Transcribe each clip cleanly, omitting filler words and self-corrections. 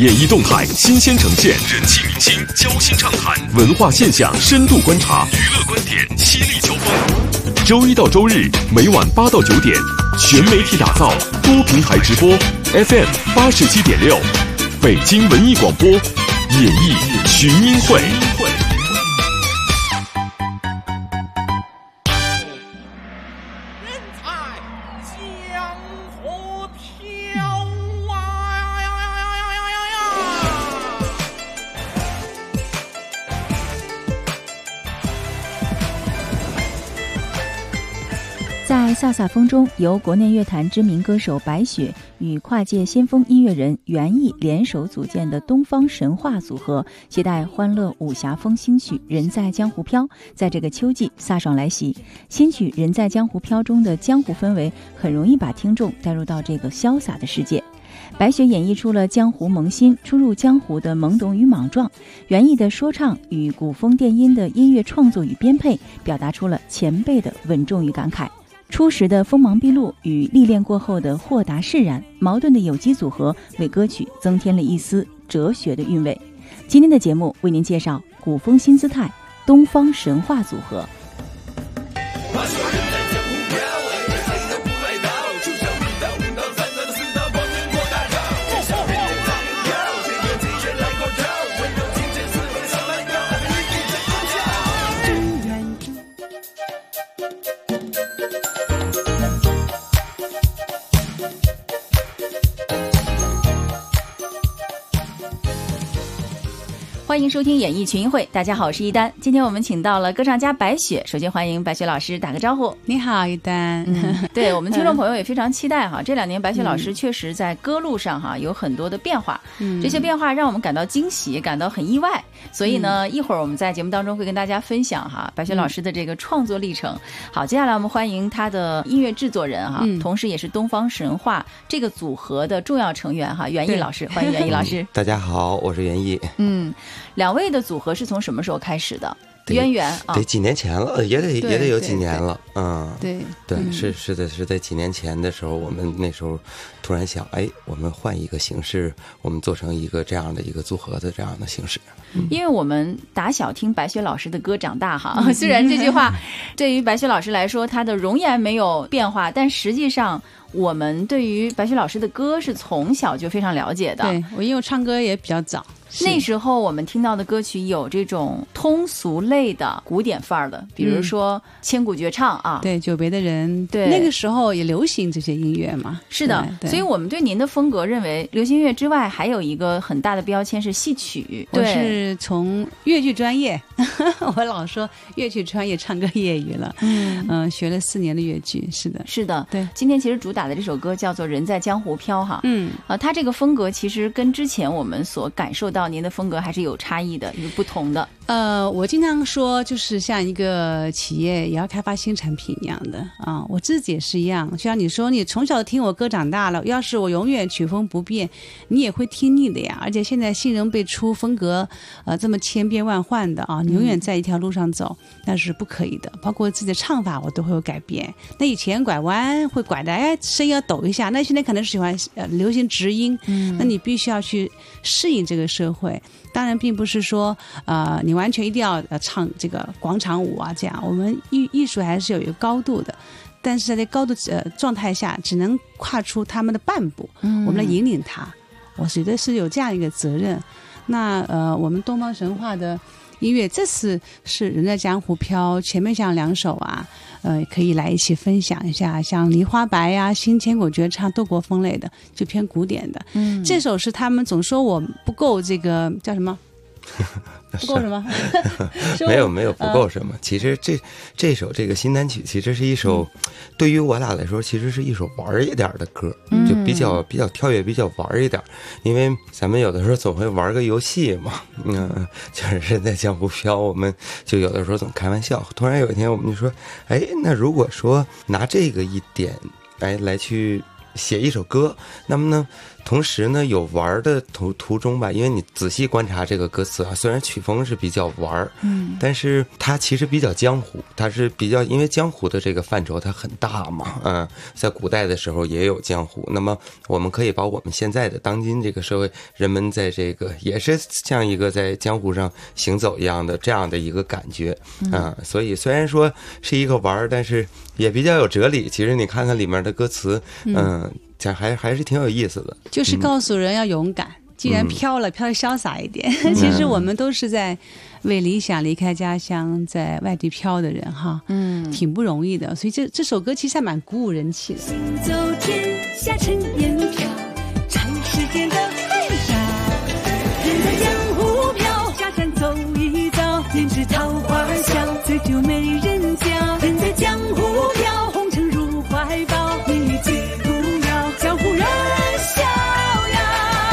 演艺动态新鲜呈现，人气明星交心畅谈，文化现象深度观察，娱乐观点犀利交锋。周一到周日每晚8到9点，全媒体打造，多平台直播 ，FM 87.6，北京文艺广播，演艺群英会。 在飒飒风中，由国内乐坛知名歌手白雪与跨界先锋音乐人袁毅联手组建的东方神话组合，携带欢乐武侠风新曲《人在江湖飘》，在这个秋季飒爽来袭。新曲《人在江湖飘》中的江湖氛围，很容易把听众带入到这个潇洒的世界。白雪演绎出了江湖萌新、初入江湖的懵懂与莽撞，袁毅的说唱与古风电音的音乐创作与编配，表达出了前辈的稳重与感慨。初时的锋芒毕露与历练过后的豁达释然，矛盾的有机组合为歌曲增添了一丝哲学的韵味。今天的节目为您介绍古风新姿态东方神话组合。欢迎收听演艺群英会，大家好，我是一丹。今天我们请到了歌唱家白雪，首先欢迎白雪老师打个招呼。 你好，一丹。 对，我们听众朋友也非常期待哈，这2年白雪老师确实在歌路上哈有很多的变化，这些变化让我们感到惊喜，感到很意外。所以呢，一会儿我们在节目当中会跟大家分享哈白雪老师的这个创作历程。好，接下来我们欢迎他的音乐制作人哈，同时也是东方神话这个组合的重要成员哈，袁毅老师，欢迎袁毅老师。 大家好，我是袁毅。 2位的组合是从什么时候开始的？渊源啊， 得几年前了，也得有几年了。 对， 是的，是在几年前的时候，我们那时候突然想，我们换一个形式，我们做成一个这样的一个组合的这样的形式。 因为我们打小听白雪老师的歌长大哈，虽然这句话对于白雪老师来说，她的容颜没有变化，但实际上我们对于白雪老师的歌是从小就非常了解的。 对，因为我唱歌也比较早。 那时候我们听到的歌曲有这种通俗类的古典范儿的，比如说千古绝唱啊， 对，久别的人， 对， 那个时候也流行这些音乐嘛。 是的，所以我们对您的风格认为，流行乐之外还有一个很大的标签是戏曲。 我是从越剧专业，我老说越剧专业，唱歌业余了。学了4年的越剧。是的，对。 今天其实主打的这首歌叫做《人在江湖飘》哈，它这个风格其实跟之前我们所感受到您的风格还是有差异的，有不同的。 我经常说，就是像一个企业也要开发新产品一样的啊，我自己也是一样。就像你说，你从小听我歌长大了，要是我永远曲风不变，你也会听腻的呀。而且现在新人辈出，风格这么千变万换的啊，你永远在一条路上走，那是不可以的。包括自己的唱法，我都会有改变。那以前拐弯会拐的，声音要抖一下，那现在可能是喜欢流行直音，那你必须要去适应这个社会。当然并不是说你完全一定要唱这个广场舞啊，这样我们艺术还是有一个高度的，但是在这高度状态下只能跨出他们的半步，我们来引领他，我觉得是有这样一个责任。那我们东方神话的音乐这次是人在江湖飘，前面像2首啊，可以来一起分享一下，像梨花白啊、新千古绝唱、斗国风类的，就偏古典的。这首是他们总说我不够这个叫什么？不够什么？ 没有不够什么。其实这首这个新单曲，其实是一首对于我俩来说，其实是一首玩一点的歌，就比较跳跃，比较玩一点。因为咱们有的时候总会玩个游戏嘛，就是人在江湖飘，我们就有的时候总开玩笑。突然有一天我们就说，那如果说拿这个一点来去写一首歌，那么呢同时呢有玩的途中吧，因为你仔细观察这个歌词啊，虽然曲风是比较玩，但是它其实比较江湖，它是比较，因为江湖的这个范畴它很大嘛，在古代的时候也有江湖，那么我们可以把我们现在的当今这个社会人们在这个也是像一个在江湖上行走一样的这样的一个感觉所以虽然说是一个玩，但是也比较有哲理。其实你看看里面的歌词，讲还是挺有意思的， 就是告诉人要勇敢。既然飘了，飘得潇洒一点。其实我们都是在为理想离开家乡，在外地飘的人哈，挺不容易的。所以这首歌其实还蛮鼓舞人气的。 行走天下尘烟飘，尝世间的海潮。人在江湖飘，下山走一遭，胭脂桃花笑，醉酒没人教。人在江湖飘，红尘入怀抱，一骑不摇，江湖人逍遥。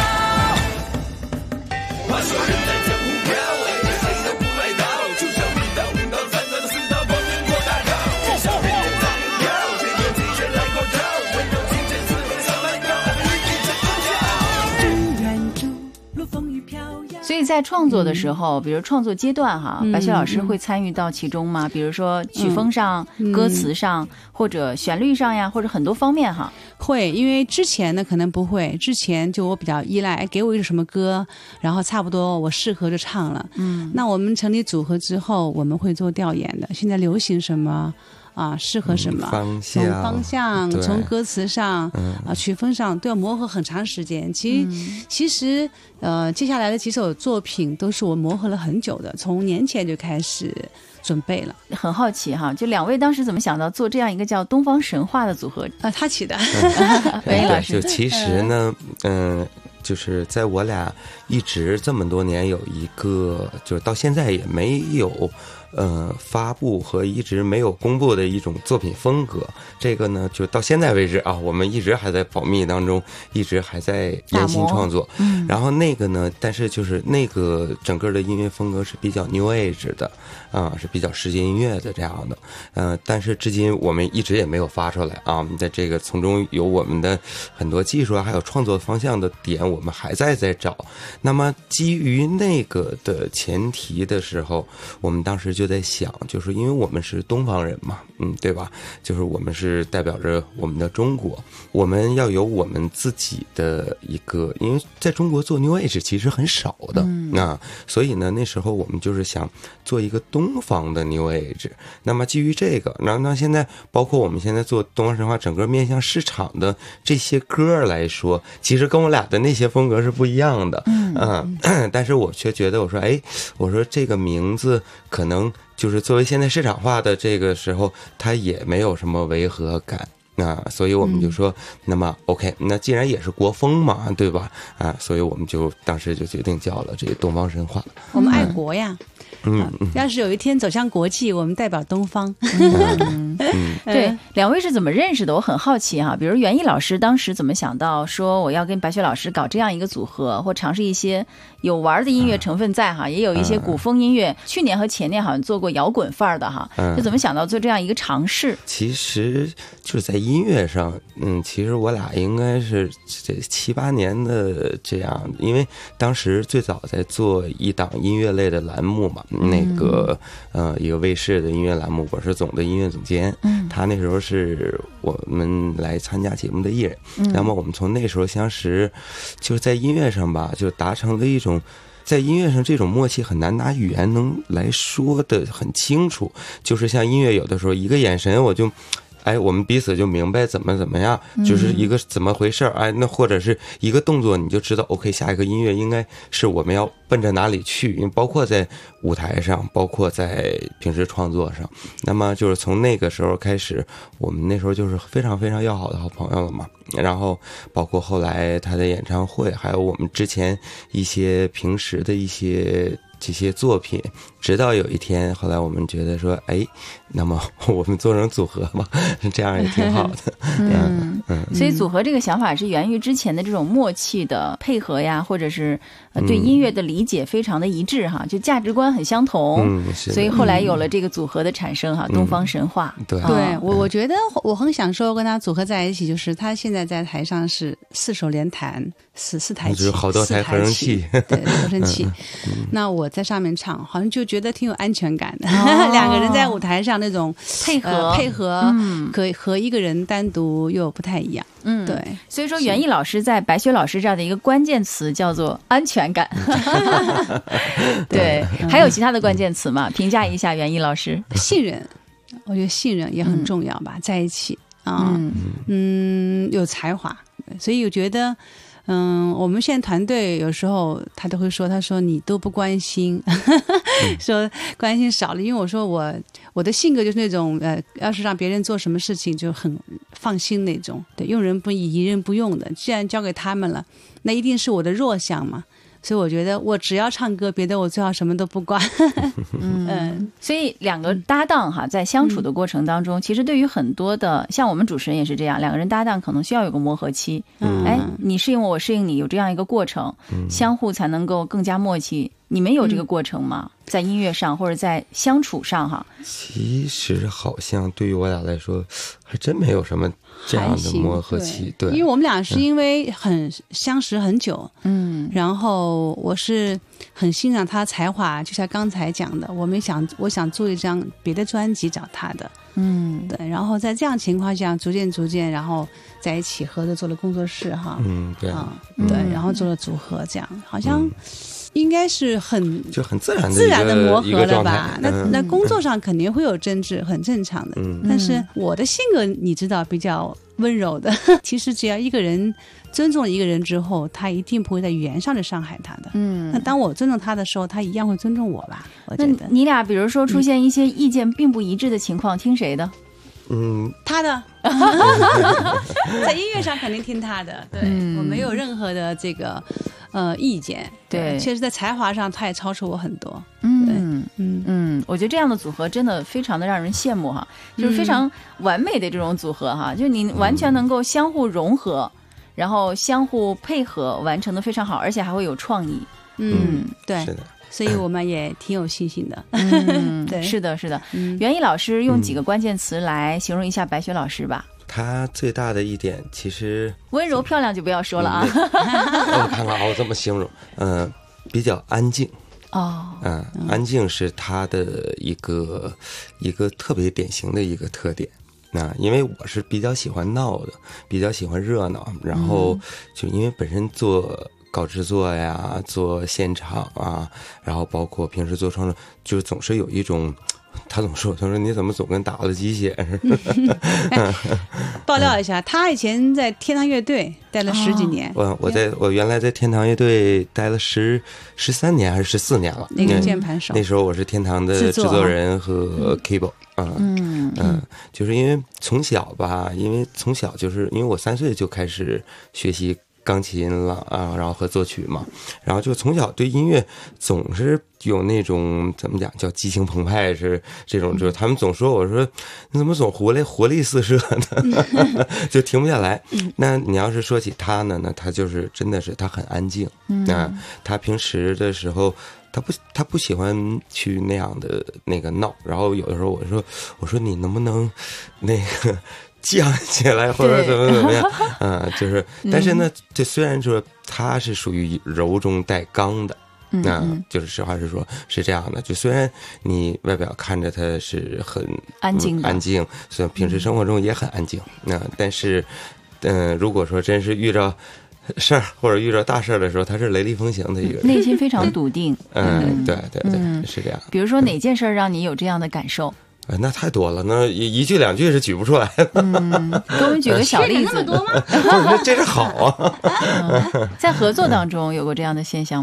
话说人在江湖飘，谁都不来到，就像一道五道三道的四道光明过大道。至少人人在游飘，这个精神来光照，温柔清晨四面三万高，一起成功笑。 中原住落风雨飘摇。 所以在创作的时候，比如创作阶段哈，白雪老师会参与到其中吗？比如说曲风上、歌词上，或者旋律上呀，或者很多方面哈。 会，因为之前呢可能不会，之前就我比较依赖，给我一首什么歌，然后差不多我适合就唱了。那我们成立组合之后，我们会做调研的，现在流行什么啊，适合什么，从方向，从歌词上曲风上都要磨合很长时间。其实接下来的几首作品都是我磨合了很久的，从年前就开始准备了。 很好奇哈，就两位当时怎么想到做这样一个叫东方神话的组合？ 他起的。 文艺老师， 就其实呢，就是在我俩一直这么多年有一个，就是到现在也没有发布和一直没有公布的一种作品风格。这个呢，就到现在为止啊，我们一直还在保密当中，一直还在研新创作。然后那个呢，但是就是那个整个的音乐风格是比较 New Age 的是比较世界音乐的这样的。但是至今我们一直也没有发出来啊。在这个从中有我们的很多技术啊，还有创作方向的点，我们还在找。那么基于那个的前提的时候，我们当时就在想，就是因为我们是东方人嘛，对吧？就是我们是代表着我们的中国，我们要有我们自己的一个，因为在中国做 New Age 其实很少的，所以呢，那时候我们就是想做一个东方的 New Age。那么基于这个，然后现在包括我们现在做东方神话，整个面向市场的这些歌来说，其实跟我俩的那些风格是不一样的，但是我却觉得，我说这个名字可能就是作为现在市场化的这个时候，它也没有什么违和感。所以我们就说，那么 OK， 那既然也是国风嘛，对吧？所以我们就当时就决定叫了这个东方神话。 我们爱国呀，要是有一天走向国际，我们代表东方。 对，两位是怎么认识的？我很好奇哈。比如袁毅老师当时怎么想到说我要跟白雪老师搞这样一个组合，或尝试一些有玩的音乐成分在哈，也有一些古风音乐。去年和前年好像做过摇滚范儿的哈，就怎么想到做这样一个尝试？ 其实就是在音乐上，其实我俩应该是这7、8年的这样，因为当时最早在做一档音乐类的栏目嘛，那个一个卫视的音乐栏目，我是总的音乐总监，他那时候是我们来参加节目的艺人，那么我们从那时候相识，就是在音乐上吧，就达成了一种。在音乐上这种默契很难拿语言能来说的很清楚，就是像音乐有的时候一个眼神我们彼此就明白怎么样，就是一个怎么回事那或者是一个动作，你就知道 OK， 下一个音乐应该是我们要奔着哪里去，因为包括在舞台上，包括在平时创作上。那么就是从那个时候开始，我们那时候就是非常非常要好的好朋友了嘛。然后包括后来他的演唱会，还有我们之前一些平时的一些这些作品，直到有一天，后来我们觉得说， 那么我们做成组合吧，这样也挺好的。 所以组合这个想法是源于之前的这种默契的配合呀，或者是对音乐的理解非常的一致哈，就价值观很相同， 是的所以后来有了这个组合的产生哈，东方神话。 对对我觉得我很享受跟他组合在一起，就是他现在在台上是4手联弹，4台就是好多台合成器， 对，合成器。那我在上面唱，好像就觉得挺有安全感的。两个人在舞台上那种配合， 和一个人单独又不太一样。对， 所以说袁毅老师在白雪老师这儿的一个关键词叫做安全感。对，还有其他的关键词吗？评价一下袁毅老师。 信任，我觉得信任也很重要吧，在一起啊，有才华，所以我觉得。我们现在团队有时候他都会说，他说你都不关心，说关心少了，因为我说我的性格就是那种要是让别人做什么事情就很放心那种，对，用人不疑，疑人不用的，既然交给他们了，那一定是我的弱项嘛。所以我觉得我只要唱歌，别的我最好什么都不管。 所以两个搭档哈，在相处的过程当中，其实对于很多的，像我们主持人也是这样，两个人搭档可能需要有个磨合期。你适应我，我适应你，有这样一个过程，相互才能够更加默契。你们有这个过程吗？在音乐上或者在相处上哈？ 其实好像对于我俩来说，还真没有什么这样的磨合期。对， 因为我们俩是因为相识很久，然后我是很欣赏他才华，就像刚才讲的，我想做一张别的专辑找他的，对，然后在这样情况下，逐渐，然后在一起合作做了工作室哈， 对， 对，然后做了组合，这样好像。应该是很自然的磨合了吧？ 那那工作上肯定会有争执，很正常的。但是我的性格你知道比较温柔的，其实只要一个人尊重了一个人之后，他一定不会在语言上就伤害他的。那当我尊重他的时候，他一样会尊重我吧？我觉得。 那你俩比如说出现一些意见并不一致的情况，听谁的？ 他的，在音乐上肯定听他的，对，我没有任何的这个意见。 对， 确实在才华上他也超出我很多。 我觉得这样的组合真的非常的让人羡慕哈，就是非常完美的这种组合哈，就你完全能够相互融合，然后相互配合，完成的非常好，而且还会有创意。 对， 是的。 所以我们也挺有信心的。对， 是的。袁毅老师用几个关键词来形容一下白雪老师吧。 他最大的一点其实温柔漂亮就不要说了啊。 我看看我怎么形容，比较安静。安静是他的一个特别典型的一个特点。因为我是比较喜欢闹的，比较喜欢热闹，然后就因为本身做搞制作呀，做现场啊，然后包括平时做创作，就是总是有一种，他总说你怎么总跟打了鸡血似的。 爆料一下，他以前在天堂乐队待了10几年。 我原来在天堂乐队待了13年还是14年了。 那个键盘手， 那时候我是天堂的制作人和 keyboard。就是因为从小吧，就是因为我3岁就开始学习钢琴了啊，然后和作曲嘛，然后就从小对音乐总是有那种怎么讲叫激情澎湃，是这种，就是他们总说我说你怎么总活力四射呢，就停不下来。那你要是说起他呢，那他就是真的是他很安静，他平时的时候他不喜欢去那样的那个闹，然后有的时候我说你能不能那个降起来或者怎么样，就是但是呢，这虽然说他是属于柔中带刚的，就是实话实说是这样的，就虽然你外表看着他是很安静，虽然平时生活中也很安静，但是如果说真是遇着事儿或者遇到大事儿的时候，他是雷厉风行的一个人， 内心非常笃定。 对，是这样。 比如说哪件事儿让你有这样的感受？ 那太多了，那一句两句是举不出来的。 给我们举个小例子。 那么多吗？ 不是，这是好啊。 在合作当中有过这样的现象吗？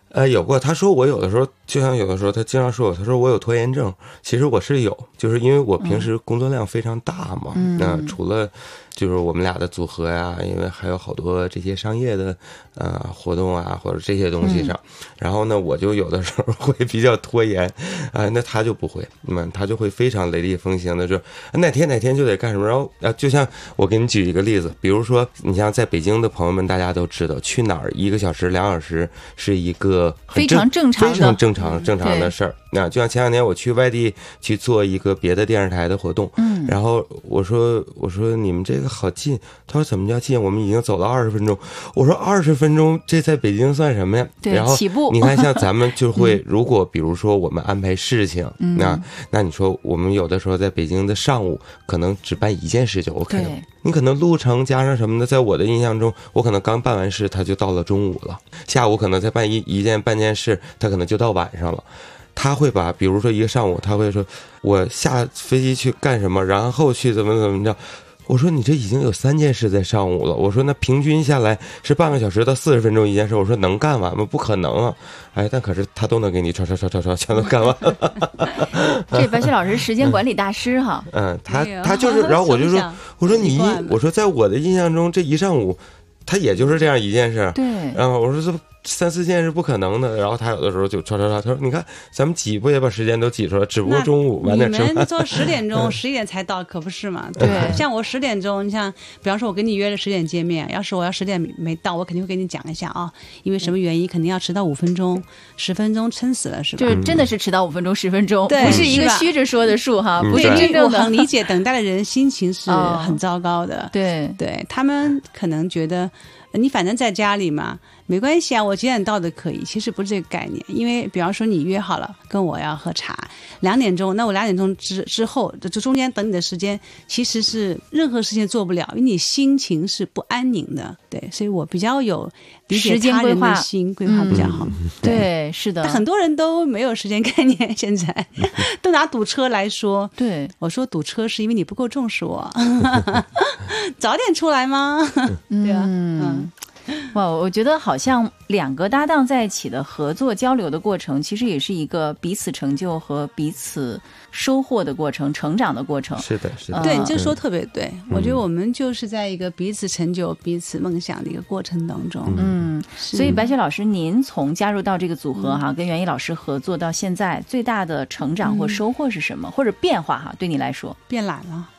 有过，他说我有的时候，就像有的时候他经常说我，他说我有拖延症，其实我是有，就是因为我平时工作量非常大嘛，那除了就是我们俩的组合呀，因为还有好多这些商业的活动啊，或者这些东西上，然后呢，我就有的时候会比较拖延，那他就不会，他就会非常雷厉风行的，就哪天就得干什么，然后就像我给你举一个例子，比如说你像在北京的朋友们，大家都知道去哪儿1个小时2小时是一个非常正常的事儿。那就像前2年我去外地去做一个别的电视台的活动，然后我说你们这个好近，他说怎么叫近？我们已经走了20分钟。我说20分钟，这在北京算什么呀？ 对， 然后起步。 你看，像咱们就会，如果比如说我们安排事情，那你说我们有的时候在北京的上午可能只办1件事就 OK 了。你可能路程加上什么的，在我的印象中，我可能刚办完事，他就到了中午了，下午可能再办半件事，他可能就到晚上了。他会把，比如说一个上午，他会说我下飞机去干什么，然后去怎么着。我说你这已经有3件事在上午了，我说那平均下来是半个小时到40分钟1件事，我说能干完吗？不可能啊！但可是他都能给你唰全都干完了。 这白雪老师时间管理大师哈。 他就是，然后我就说，我说在我的印象中，这一上午他也就是这样1件事。 对。 然后我说这3、4件是不可能的，然后他有的时候就唰，他说你看咱们挤不也把时间都挤出来，只不过中午晚点吃饭。 你们说10点钟11点才到，可不是嘛？对，像我10点钟，你像比方说我跟你约了10点见面，要是我10点没到，我肯定会跟你讲一下啊，因为什么原因肯定要迟到5分钟，10分钟撑死了是吧？ 就是真的是迟到5分钟10分钟， 对， 不是一个虚着说的数哈，不是真正的。 的。 我很理解等待的人心情是很糟糕的， 对， 他们可能觉得你反正在家里嘛，没关系啊，我几点到的可以。其实不是这个概念，因为比方说你约好了跟我要喝茶2点钟，那我2点钟之后，这中间等你的时间，其实是任何事情做不了，因为你心情是不安宁的。对，所以我比较有理解他人的心规划比较好。 对，是的。 但很多人都没有时间概念，现在都拿堵车来说。 对， 我说堵车是因为你不够重视我，早点出来吗？对啊， 哇，我觉得好像2个搭档在一起的合作交流的过程，其实也是一个彼此成就和彼此收获的过程，成长的过程。 是的。 对，你这说特别对。我觉得我们就是在一个彼此成就、彼此梦想的一个过程当中。 所以白雪老师，您从加入到这个组合跟袁一老师合作到现在，最大的成长或收获是什么，或者变化对你来说？ 变懒了。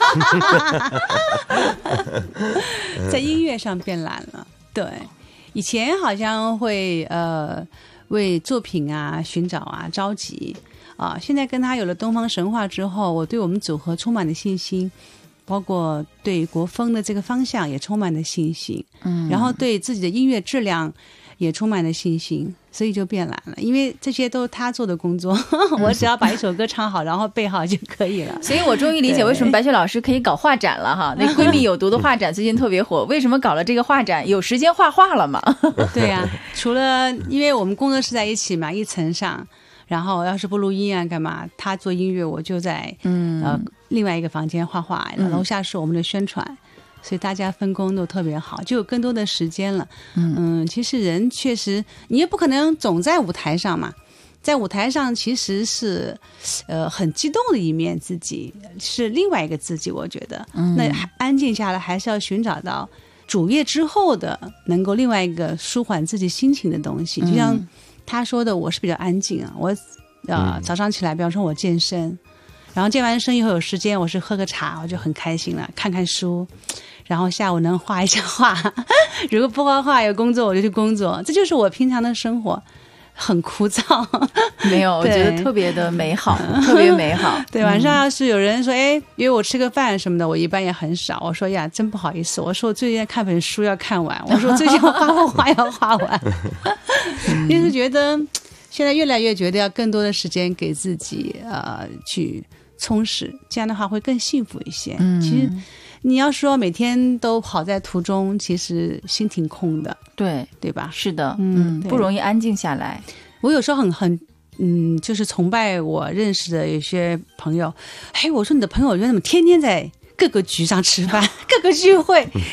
在音乐上变懒了。对，以前好像会为作品寻找着急现在跟他有了东方神话之后，我对我们组合充满了信心，包括对国风的这个方向也充满了信心，然后对自己的音乐质量也充满了信心，所以就变懒了，因为这些都是他做的工作，我只要把一首歌唱好，然后背好就可以了。 所以我终于理解为什么白雪老师可以搞画展了哈。那闺蜜有毒的画展最近特别火，为什么搞了这个画展？有时间画画了嘛？ 对呀，除了因为我们工作室在一起嘛，1层上，然后要是不录音干嘛？他做音乐，我就在另外一个房间画画，楼下是我们的宣传。所以大家分工都特别好，就有更多的时间了。其实人确实，你也不可能总在舞台上嘛，在舞台上其实是很激动的一面，自己是另外一个自己，我觉得。那安静下来，还是要寻找到主业之后的能够另外一个舒缓自己心情的东西。就像他说的，我是比较安静我早上起来，比方说我健身，然后健完身以后有时间，我是喝个茶，我就很开心了，看看书。然后下午能画一下画，如果不画画有工作我就去工作，这就是我平常的生活，很枯燥。 没有，我觉得特别的美好，特别美好。 对，晚上要是有人说约我吃个饭什么的，我一般也很少。我说呀，真不好意思，我说我最近看本书要看完，我说最近我画要画完。因为觉得现在越来越觉得要更多的时间给自己去充实，这样的话会更幸福一些。其实你要说每天都跑在途中，其实心挺空的，对吧？ 是的，不容易安静下来。 我有时候很就是崇拜我认识的有些朋友。我说你的朋友怎么天天在各个局上吃饭，各个聚会？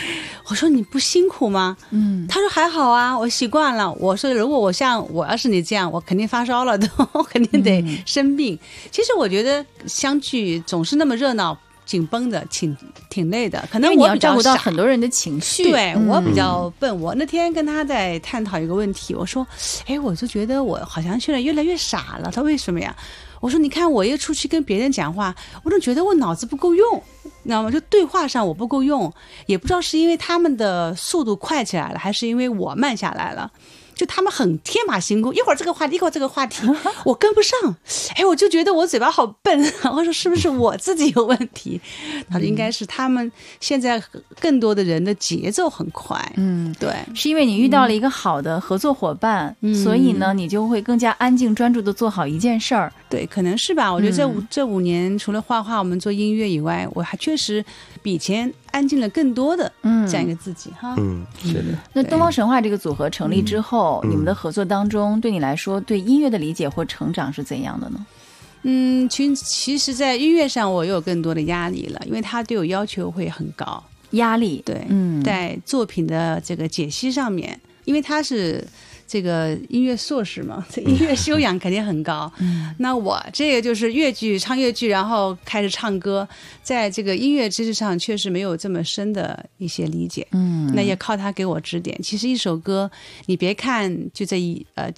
我说你不辛苦吗？他说还好啊，我习惯了。我说如果我要是你这样，我肯定发烧了，都肯定得生病。其实我觉得相聚总是那么热闹。紧绷的，挺累的，可能因为你要照顾到傻很多人的情绪。 对，我比较笨。我那天跟他在探讨一个问题，我说：“哎，我就觉得我好像现在越来越傻了。”他为什么呀？我说：“你看，我一出去跟别人讲话，我总觉得我脑子不够用，你知道吗？就对话上我不够用，也不知道是因为他们的速度快起来了，还是因为我慢下来了。”就他们很天马行空，一会儿这个话题，一会儿这个话题，我跟不上。哎，我就觉得我嘴巴好笨。我说是不是我自己有问题？他说应该是他们现在更多的人的节奏很快。对， 是因为你遇到了一个好的合作伙伴，所以呢，你就会更加安静专注的做好一件事儿。 对，可能是吧。我觉得这5年，除了画画，我们做音乐以外，我还确实比以前安静了更多的这样一个自己哈。 是的。 那东方神话这个组合成立之后，你们的合作当中，对你来说，对音乐的理解或成长是怎样的呢？ 其实，在音乐上我有更多的压力了，因为他对我要求会很高。 压力， 对，在作品的这个解析上面，因为他是这个音乐硕士嘛，这音乐修养肯定很高。那我这个就是唱越剧，然后开始唱歌，在这个音乐知识上确实没有这么深的一些理解。那也靠他给我指点。其实一首歌，你别看就这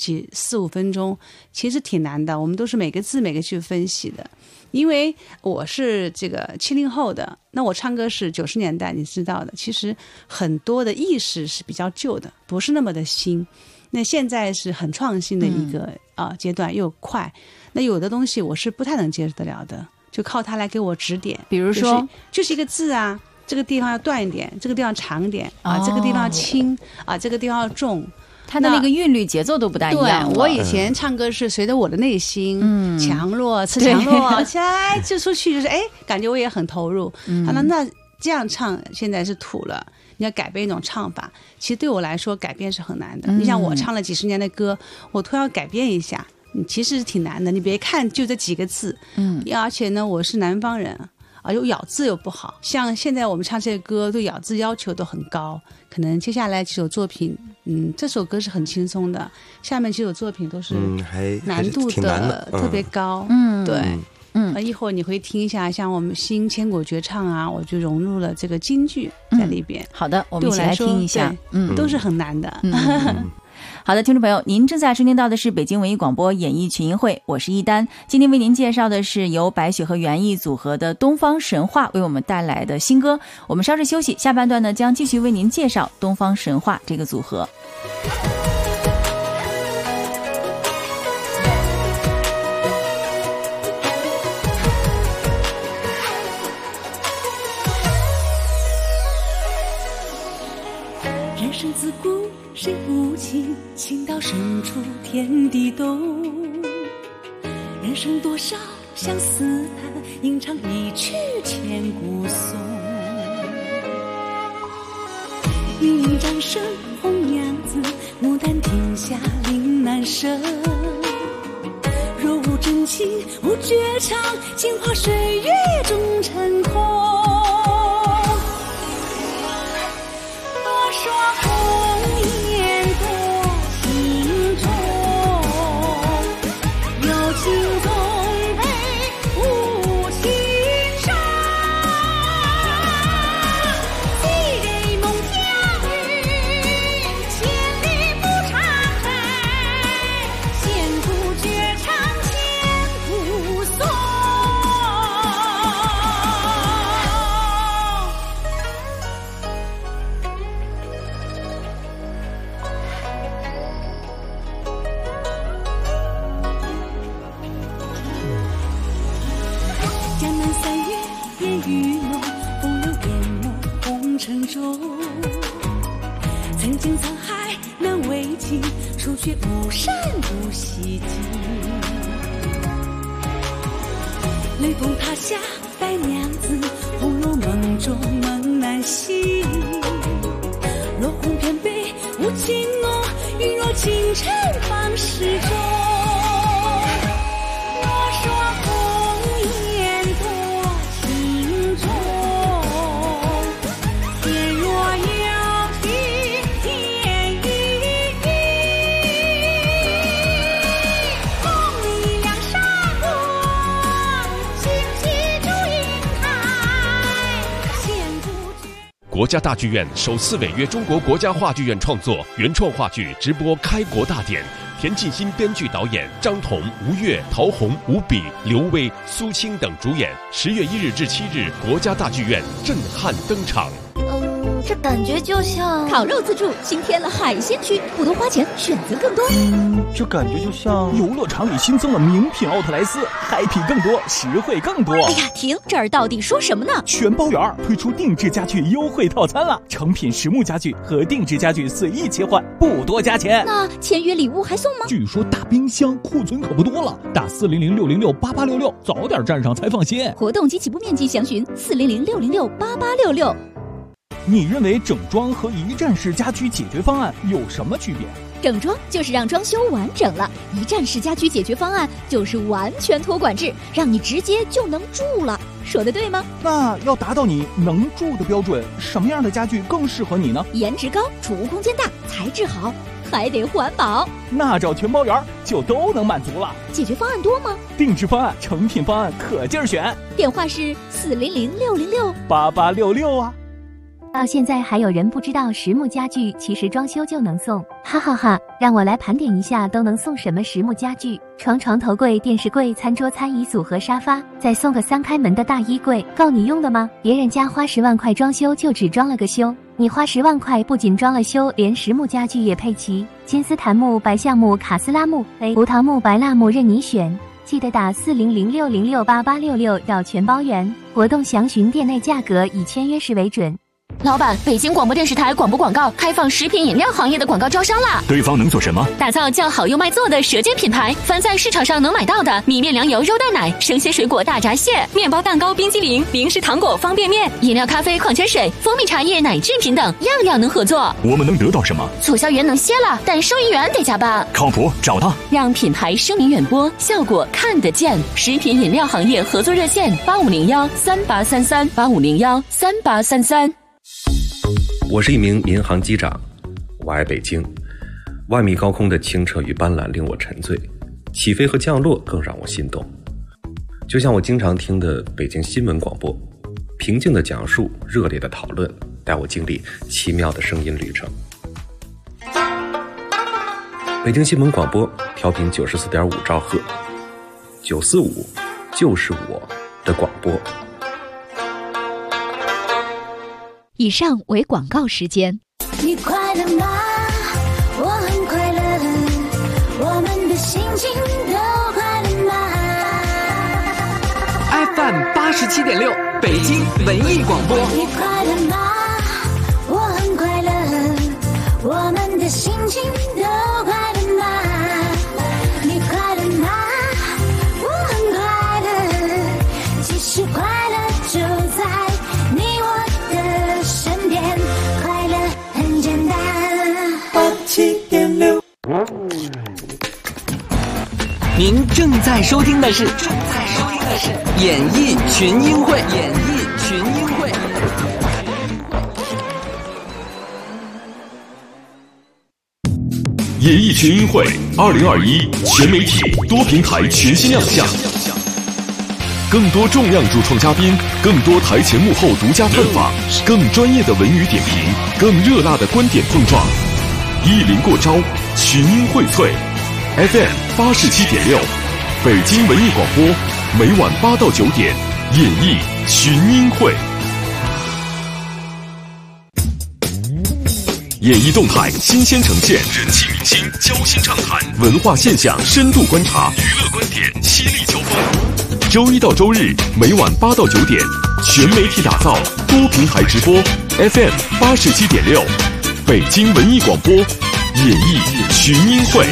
4-5分钟，其实挺难的。我们都是每个字每个句分析的。因为我是这个70后的，那我唱歌是90年代，你知道的。其实很多的意识是比较旧的，不是那么的新。那现在是很创新的一个阶段，又快。那有的东西我是不太能接受得了的，就靠它来给我指点。 比如说， 就是一个字啊，这个地方要断一点，这个地方长一点啊，这个地方要轻啊，这个地方要重。 它的那个韵律节奏都不大一样。 对，我以前唱歌是随着我的内心，强弱次强弱，现在就出去就是感觉我也很投入。那这样唱现在是土了，你要改变一种唱法，其实对我来说改变是很难的。你想我唱了几十年的歌，我突然要改变一下，其实是挺难的。你别看就这几个字，而且呢，我是南方人。又咬字又不好，像现在我们唱这些歌对咬字要求都很高，可能接下来几首作品，这首歌是很轻松的，下面几首作品都是难度的特别高，对，一会儿你会听一下，像我们新千古绝唱啊，我就融入了这个京剧在里边。 好的，我们一起来听一下， 都是很难的。 好的，听众朋友，您正在收听到的是北京文艺广播演艺群英会，我是一丹。今天为您介绍的是由白雪和袁艺组合的东方神话为我们带来的新歌。我们稍事休息，下半段呢将继续为您介绍东方神话这个组合。 人生自古谁无情，情到深处天地动。人生多少相思叹，吟唱一曲千古颂。芸芸掌声红娘子，牡丹亭下岭南生。若无真情无绝唱，镜花水月终成空。多说红颜多情重，有情总配无情伤。几人梦相遇，千里不长海。千古绝唱，千古颂。江南三月烟雨浓，风流淹没红尘中。曾经沧海难为尽，除却巫山不洗净。雷峰塔下白娘子，红楼梦中梦难醒。落红片背无情浓，云若清晨放诗中。若说红颜多情重，天若有国家大剧院首次违约中国国家话剧院创作原创话剧直播开国大典，田沁鑫编剧导演，张彤、吴越、陶虹、吴比、刘威、苏青等主演。10月1日至7日，国家大剧院震撼登场。 这感觉就像烤肉自助新添了海鲜区，不多花钱，选择更多。 这感觉就像游乐场里新增了名品奥特莱斯，happy更多，实惠更多。 哎呀，停！这儿到底说什么呢？ 全包圆推出定制家具优惠套餐了，成品实木家具和定制家具随意切换，不多加钱。 那签约礼物还送吗？ 据说大冰箱库存可不多了，打400-606-8866，早点站上才放心。 活动及起步面积详询400-606-8866。 你认为整装和一站式家居解决方案有什么区别？ 整装就是让装修完整了，一站式家居解决方案就是完全托管制，让你直接就能住了。说的对吗？ 那要达到你能住的标准，什么样的家具更适合你呢？ 颜值高，储物空间大，材质好，还得环保。 那找全包圆就都能满足了。 解决方案多吗？ 定制方案、成品方案可劲儿选。 电话是 400-606-8866啊。 到现在还有人不知道实木家具其实装修就能送，哈哈哈！让我来盘点一下都能送什么实木家具：床、床头柜、电视柜、餐桌、餐椅组和沙发，再送个3开门的大衣柜，够你用的吗？别人家花10万块装修就只装了个修，你花10万块不仅装了修，连实木家具也配齐，金丝檀木、白橡木、卡斯拉木、葡萄木、白蜡木任你选。记得打400-606-8866要全包圆。活动详询店内价格，以签约时为准。 老板，北京广播电视台广播广告开放食品饮料行业的广告招商啦！ 对方能做什么？ 打造叫好又卖座的舌尖品牌，凡在市场上能买到的米面粮油肉蛋奶、生鲜水果大闸蟹、面包蛋糕、冰激凌、零食糖果、方便面、饮料、咖啡、矿泉水、蜂蜜茶叶、奶制品等，样样能合作。 我们能得到什么？ 促销员能歇了，但收银员得加班。 靠谱，找他， 让品牌声名远播，效果看得见。食品饮料行业合作热线8501-3833，8501-3833。 我是一名民航机长，我爱北京。万米高空的清澈与斑斓令我沉醉，起飞和降落更让我心动。就像我经常听的北京新闻广播，平静的讲述，热烈的讨论，带我经历奇妙的声音旅程。北京新闻广播调频94.5兆赫，945就是我的广播。 以上为广告时间。 你快乐吗？我很快乐，我们的心情都快乐吗 ？FM 87.6，北京文艺广播。 你快乐吗？我很快乐，我们的心情都快乐吗？你快乐吗？我很快乐，其实快乐就在你我的身边，快乐很简单。87.6， 您正在收听的是演艺群英会。 演艺群英会2021全媒体多平台全新亮相，更多重量主创嘉宾，更多台前幕后独家探访，更专业的文娱点评，更热辣的观点碰撞，一临过招，群英荟萃。FM 87.6，北京文艺广播，每晚8到9点，演艺群英会。演艺动态新鲜呈现，人气明星交心畅谈，文化现象深度观察，娱乐观点犀利交锋。周一到周日每晚8到9点，全媒体打造，多平台直播。FM 87.6，北京文艺广播，演艺群英会。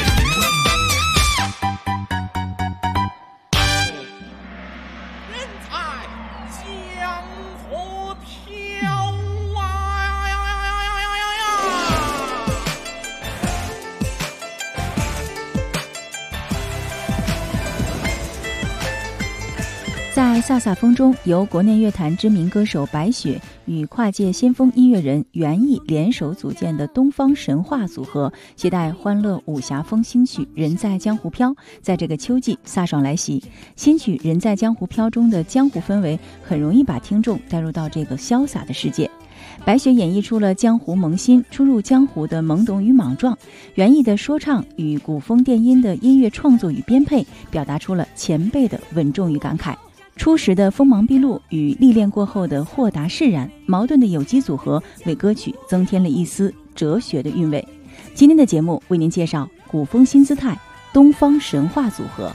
在飒飒风中，由国内乐坛知名歌手白雪与跨界先锋音乐人袁毅联手组建的东方神话组合，携带欢乐武侠风新曲《人在江湖飘》，在这个秋季飒爽来袭。新曲《人在江湖飘》中的江湖氛围，很容易把听众带入到这个潇洒的世界。 白雪演绎出了江湖萌新、初入江湖的懵懂与莽撞，袁毅的说唱与古风电音的音乐创作与编配，表达出了前辈的稳重与感慨。初时的锋芒毕露与历练过后的豁达释然，矛盾的有机组合为歌曲增添了一丝哲学的韵味。今天的节目为您介绍古风新姿态东方神话组合。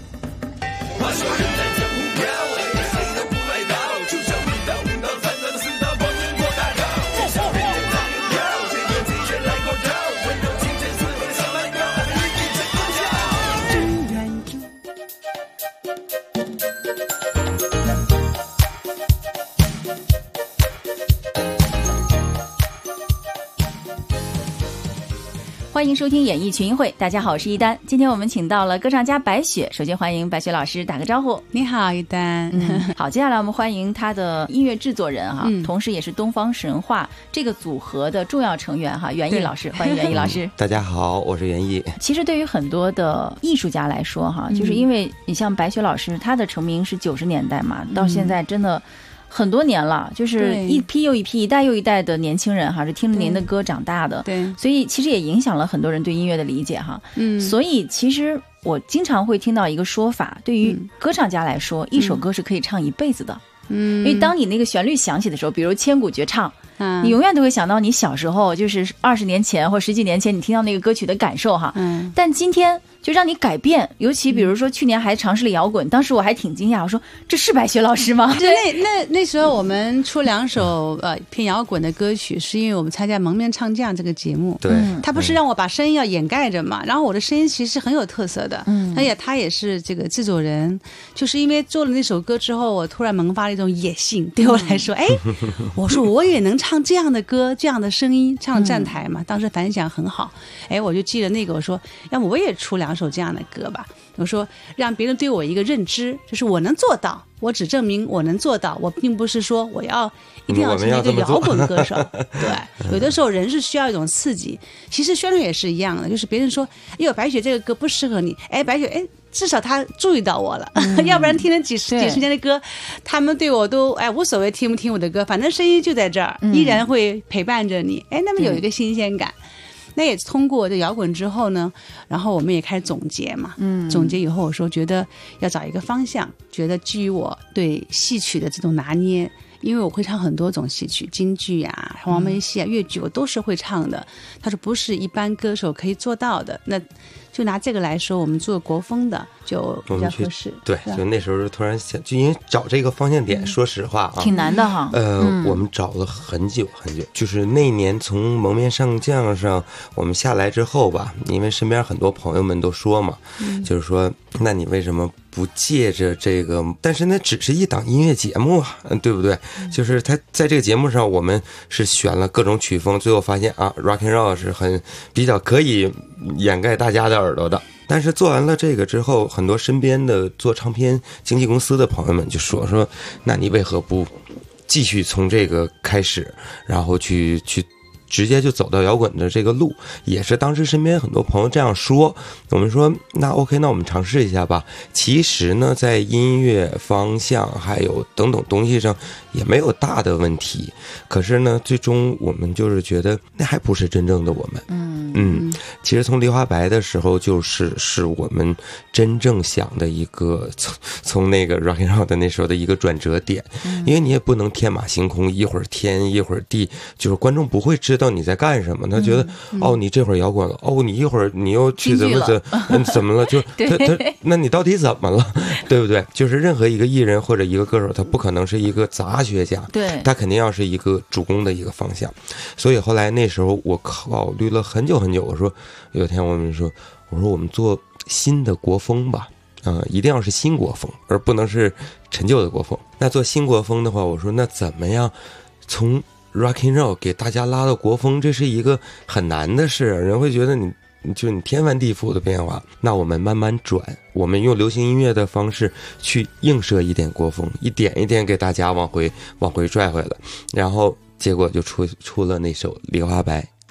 欢迎收听演艺群英会，大家好，我是一丹。今天我们请到了歌唱家白雪，首先欢迎白雪老师打个招呼。 你好，一丹。 好，接下来我们欢迎他的音乐制作人哈，同时也是东方神话这个组合的重要成员哈，袁毅老师，欢迎袁毅老师。 大家好，我是袁毅。 其实对于很多的艺术家来说哈，就是因为你像白雪老师，他的成名是90年代嘛，到现在真的很多年了，就是一批又一批、一代又一代的年轻人哈，是听着您的歌长大的， 对， 所以其实也影响了很多人对音乐的理解哈。所以其实我经常会听到一个说法，对于歌唱家来说，一首歌是可以唱一辈子的。因为当你那个旋律响起的时候，比如千古绝唱，你永远都会想到你小时候，就是20年前或10几年前你听到那个歌曲的感受哈。但今天就让你改变，尤其比如说去年还尝试了摇滚，当时我还挺惊讶，我说这是白雪老师吗？ 那时候我们出2首偏摇滚的歌曲，是因为我们参加《蒙面唱将》这个节目， 对， 他不是让我把声音要掩盖着嘛，然后我的声音其实很有特色的，而且他也是这个制作人，就是因为做了那首歌之后，我突然萌发了一种野性，对我来说，我说我也能唱这样的歌，这样的声音，唱站台嘛，当时反响很好，我就记得那个，我说要么我也出2首这样的歌吧，我说让别人对我一个认知，就是我能做到，我只证明我能做到，我并不是说一定要成为一个摇滚歌手。对，有的时候人是需要一种刺激，其实宣传也是一样的，就是别人说白雪这个歌不适合你，白雪至少他注意到我了，要不然听了几十年的歌，他们对我都无所谓听不听我的歌，反正声音就在这儿，依然会陪伴着你，那么有一个新鲜感。那也通过这摇滚之后呢，然后我们也开始总结嘛，总结以后我说觉得要找一个方向，觉得基于我对戏曲的这种拿捏，因为我会唱很多种戏曲，京剧啊、黄梅戏啊、粤剧我都是会唱的，他说不是一般歌手可以做到的，那就拿这个来说，我们做国风的就比较合适。 对，就那时候就突然想，就因为找这个方向点，说实话啊， 挺难的哈。 我们找了很久很久，就是那年从蒙面上将上我们下来之后吧，因为身边很多朋友们都说嘛，就是说，那你为什么不借着这个？但是那只是一档音乐节目啊，对不对？就是他在这个节目上，我们是选了各种曲风，最后发现啊 ，rock and roll 是比较可以掩盖大家的耳朵的。但是做完了这个之后，很多身边的做唱片经纪公司的朋友们就说，那你为何不继续从这个开始，然后去直接就走到摇滚的这个路？也是当时身边很多朋友这样说，我们说那 OK， 那我们尝试一下吧。其实呢，在音乐方向还有等等东西上也没有大的问题，可是呢，最终我们就是觉得那还不是真正的我们。其实从梨花白的时候是我们真正想的一个从那个 rock and roll 的那时候的一个转折点，因为你也不能天马行空，一会儿天一会儿地，就是观众不会知道你在干什么，他觉得你这会儿摇滚了，你一会儿你又去怎么了，就他那你到底怎么了，对不对？就是任何一个艺人或者一个歌手，他不可能是一个杂学家， 对， 他肯定要是一个主攻的一个方向。所以后来那时候我考虑了很久很久，我说有天我们做新的国风吧，一定要是新国风，而不能是陈旧的国风。那做新国风的话，我说那怎么样从 rock and roll 给大家拉到国风，这是一个很难的事，人会觉得你天翻地覆的变化。那我们慢慢转，我们用流行音乐的方式去映射一点国风，一点一点给大家往回拽回来，然后结果就出了那首《梨花白》。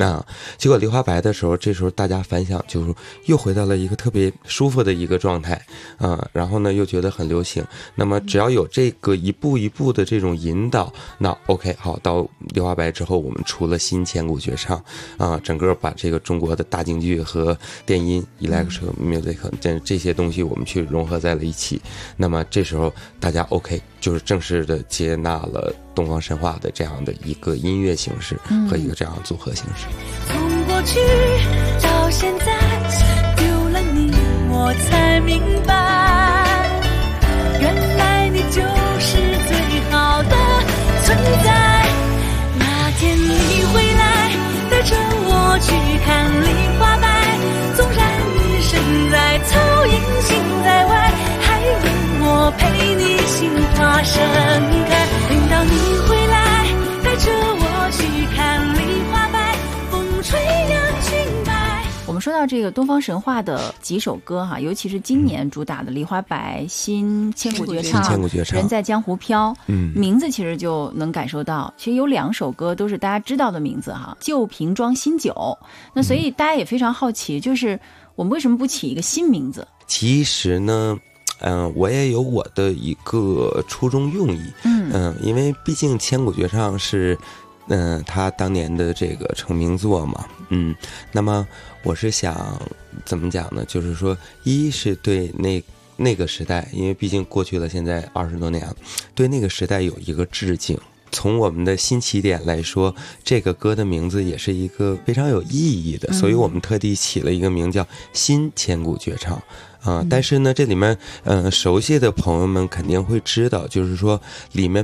结果梨花白的时候，这时候大家反响就是又回到了一个特别舒服的一个状态然后呢又觉得很流行。那么只要有这个一步一步的这种引导，那 OK 好，到梨花白之后，我们出了新千古绝唱整个把这个中国的大京剧和电音 electro music 这些东西我们去融合在了一起。那么这时候大家 OK 就是正式的接纳了东方神话的这样的一个音乐形式和一个这样的组合形式。 从过去到现在，丢了你我才明白，原来你就是最好的存在。那天你回来带着我去看梨花白，纵然你身在曹营心在外，还有我陪你心花盛开。等到你回来带着我去看梨花白，风吹呀裙摆。 我们说到这个东方神话的几首歌哈，尤其是今年主打的梨花白、新千古绝唱、人在江湖飘，名字其实就能感受到，其实有2首歌都是大家知道的名字哈，旧瓶装新酒。那所以大家也非常好奇，就是我们为什么不起一个新名字？ 其实呢我也有我的一个初衷用意因为毕竟千古绝唱是他当年的这个成名作嘛那么我是想怎么讲呢，就是说一是对那个时代，因为毕竟过去了现在20多年了，对那个时代有一个致敬。从我们的新起点来说，这个歌的名字也是一个非常有意义的，所以我们特地起了一个名叫新千古绝唱但是呢，这里面熟悉的朋友们肯定会知道，就是说里面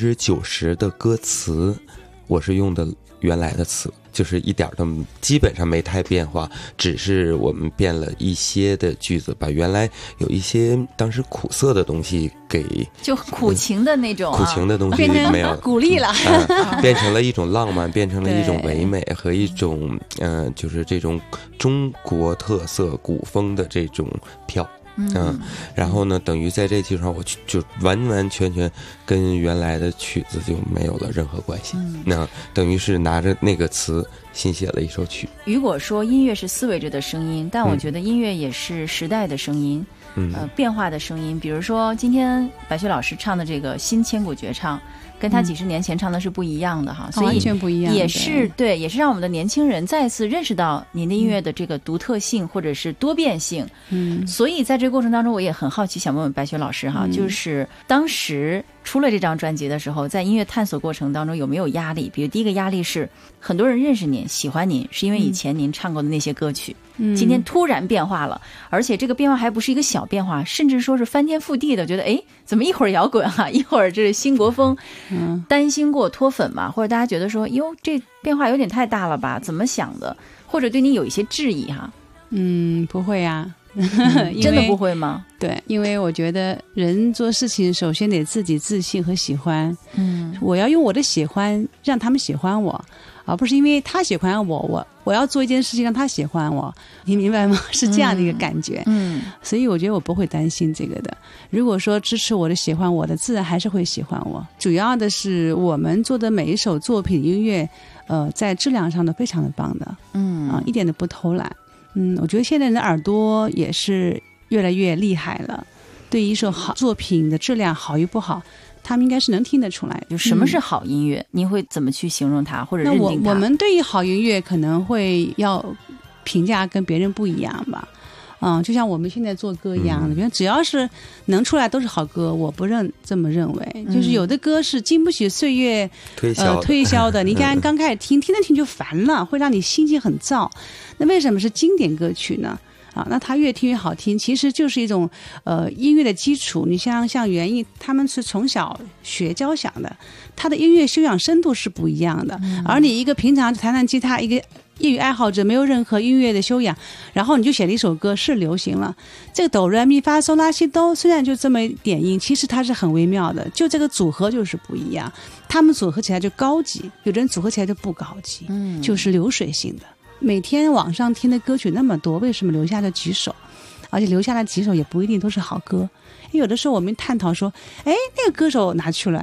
90%的歌词我是用的原来的词，就是一点都基本上没太变化，只是我们变了一些的句子，把原来有一些当时苦涩的东西给就苦情的那种苦情的东西没有鼓励了变成了一种浪漫，变成了一种唯美和一种就是这种中国特色古风的这种飘然后呢等于在这基础上我就完完全全跟原来的曲子就没有了任何关系那等于是拿着那个词新写了一首曲。 雨果说音乐是思维着的声音，但我觉得音乐也是时代的声音变化的声音。比如说今天白雪老师唱的这个新千古绝唱跟他几十年前唱的是不一样的哈，所以完全不一样， 也是对，也是让我们的年轻人再次认识到您的音乐的这个独特性或者是多变性所以在这个过程当中我也很好奇，想问问白雪老师哈就是当时出了这张专辑的时候，在音乐探索过程当中有没有压力？比如第一个压力是很多人认识您喜欢您是因为以前您唱过的那些歌曲今天突然变化了，而且这个变化还不是一个小变化，甚至说是翻天覆地的，觉得怎么一会儿摇滚一会儿这是新国风担心过脱粉嘛，或者大家觉得说哟这变化有点太大了吧，怎么想的，或者对你有一些质疑哈不会啊真的不会吗？ 对，因为我觉得人做事情首先得自己自信和喜欢我要用我的喜欢让他们喜欢我，而不是因为他喜欢我要做一件事情让他喜欢我，你明白吗？是这样的一个感觉所以我觉得我不会担心这个的。如果说支持我的喜欢我的，自然还是会喜欢我。主要的是我们做的每一首作品音乐在质量上都非常的棒的一点都不偷懒我觉得现在人的耳朵也是越来越厉害了，对一首好作品的质量好与不好他们应该是能听得出来的。 就什么是好音乐您会怎么去形容它或者认定它？ 我们对于好音乐可能会要评价跟别人不一样吧就像我们现在做歌一样的，比如只要是能出来都是好歌，我不这么认为就是有的歌是经不起岁月推销的你看刚开始听着听就烦了，会让你心情很燥。那为什么是经典歌曲呢？那它越听越好听，其实就是一种音乐的基础。你像袁艺他们是从小学交响的，他的音乐修养深度是不一样的而你一个平常弹吉他一个业余爱好者，没有任何音乐的修养，然后你就写了一首歌是流行了，这个哆来咪发嗦拉西哆虽然就这么一点音，其实它是很微妙的，就这个组合就是不一样，他们组合起来就高级，有的人组合起来就不高级就是流水性的。每天网上听的歌曲那么多，为什么留下了几首？而且留下来几首也不一定都是好歌。有的时候我们探讨说那个歌手拿出来